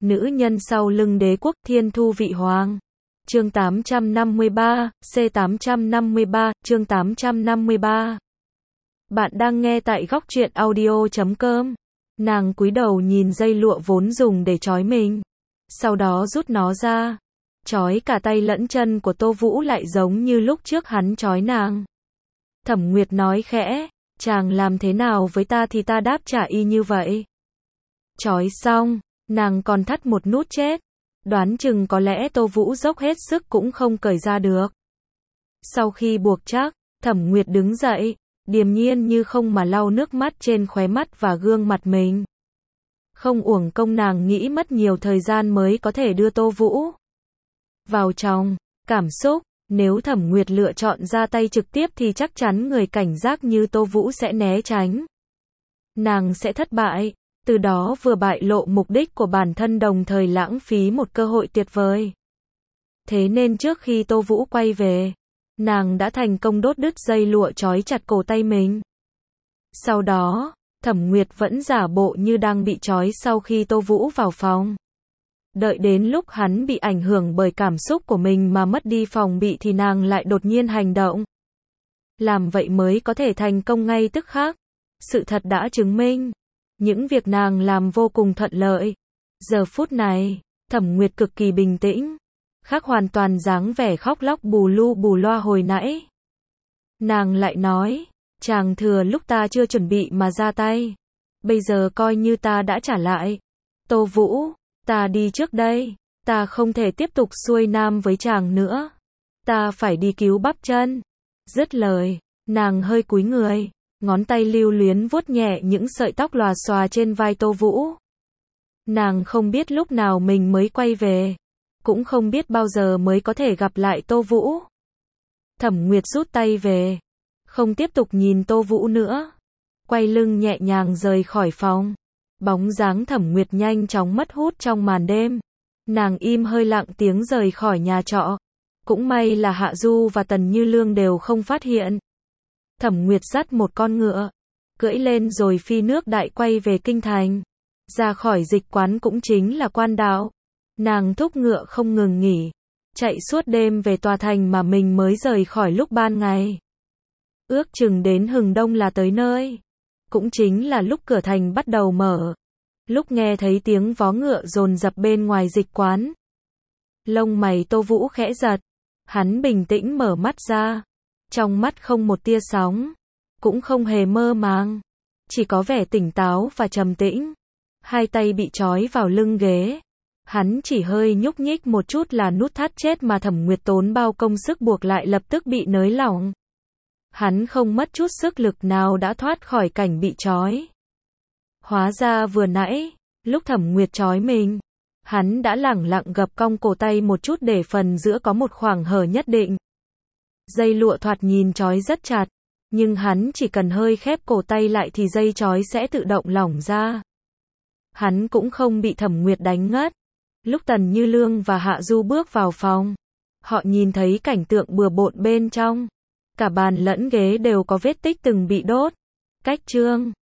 Nữ nhân sau lưng đế quốc Thiên Thu Vị Hoàng. Chương 853, C853, chương 853. Bạn đang nghe tại góc truyện audio.com. Nàng cúi đầu nhìn dây lụa vốn dùng để trói mình. Sau đó rút nó ra. Trói cả tay lẫn chân của Tô Vũ lại giống như lúc trước hắn trói nàng. Thẩm Nguyệt nói khẽ, chàng làm thế nào với ta thì ta đáp trả y như vậy. Trói xong, nàng còn thắt một nút chết. Đoán chừng có lẽ Tô Vũ dốc hết sức cũng không cởi ra được. Sau khi buộc chắc, Thẩm Nguyệt đứng dậy, điềm nhiên như không mà lau nước mắt trên khóe mắt và gương mặt mình. Không uổng công nàng nghĩ mất nhiều thời gian mới có thể đưa Tô Vũ vào trong. Cảm xúc, nếu Thẩm Nguyệt lựa chọn ra tay trực tiếp thì chắc chắn người cảnh giác như Tô Vũ sẽ né tránh. Nàng sẽ thất bại, từ đó vừa bại lộ mục đích của bản thân đồng thời lãng phí một cơ hội tuyệt vời. Thế nên trước khi Tô Vũ quay về, nàng đã thành công đốt đứt dây lụa trói chặt cổ tay mình. Sau đó, Thẩm Nguyệt vẫn giả bộ như đang bị trói sau khi Tô Vũ vào phòng. Đợi đến lúc hắn bị ảnh hưởng bởi cảm xúc của mình mà mất đi phòng bị thì nàng lại đột nhiên hành động. Làm vậy mới có thể thành công ngay tức khắc. Sự thật đã chứng minh, những việc nàng làm vô cùng thuận lợi. Giờ phút này, Thẩm Nguyệt cực kỳ bình tĩnh, khác hoàn toàn dáng vẻ khóc lóc bù lu bù loa hồi nãy. Nàng lại nói, chàng thừa lúc ta chưa chuẩn bị mà ra tay. Bây giờ coi như ta đã trả lại. Tô Vũ, ta đi trước đây, ta không thể tiếp tục xuôi nam với chàng nữa. Ta phải đi cứu bắp chân. Dứt lời, nàng hơi cúi người, ngón tay lưu luyến vuốt nhẹ những sợi tóc lòa xòa trên vai Tô Vũ. Nàng không biết lúc nào mình mới quay về, cũng không biết bao giờ mới có thể gặp lại Tô Vũ. Thẩm Nguyệt rút tay về, không tiếp tục nhìn Tô Vũ nữa, quay lưng nhẹ nhàng rời khỏi phòng. Bóng dáng Thẩm Nguyệt nhanh chóng mất hút trong màn đêm. Nàng im hơi lặng tiếng rời khỏi nhà trọ. Cũng may là Hạ Du và Tần Như Lương đều không phát hiện. Thẩm Nguyệt dắt một con ngựa, cưỡi lên rồi phi nước đại quay về kinh thành. Ra khỏi dịch quán cũng chính là quan đạo. Nàng thúc ngựa không ngừng nghỉ, chạy suốt đêm về tòa thành mà mình mới rời khỏi lúc ban ngày. Ước chừng đến hừng đông là tới nơi. Cũng chính là lúc cửa thành bắt đầu mở. Lúc nghe thấy tiếng vó ngựa dồn dập bên ngoài dịch quán, lông mày Tô Vũ khẽ giật. Hắn bình tĩnh mở mắt ra. Trong mắt không một tia sóng, cũng không hề mơ màng, chỉ có vẻ tỉnh táo và trầm tĩnh. Hai tay bị trói vào lưng ghế. Hắn chỉ hơi nhúc nhích một chút là nút thắt chết mà Thẩm Nguyệt tốn bao công sức buộc lại lập tức bị nới lỏng. Hắn không mất chút sức lực nào đã thoát khỏi cảnh bị trói. Hóa ra vừa nãy, lúc Thẩm Nguyệt trói mình, hắn đã lẳng lặng gập cong cổ tay một chút để phần giữa có một khoảng hở nhất định. Dây lụa thoạt nhìn trói rất chặt, nhưng hắn chỉ cần hơi khép cổ tay lại thì dây trói sẽ tự động lỏng ra. Hắn cũng không bị Thẩm Nguyệt đánh ngất. Lúc Tần Như Lương và Hạ Du bước vào phòng, họ nhìn thấy cảnh tượng bừa bộn bên trong. Cả bàn lẫn ghế đều có vết tích từng bị đốt. Cách chương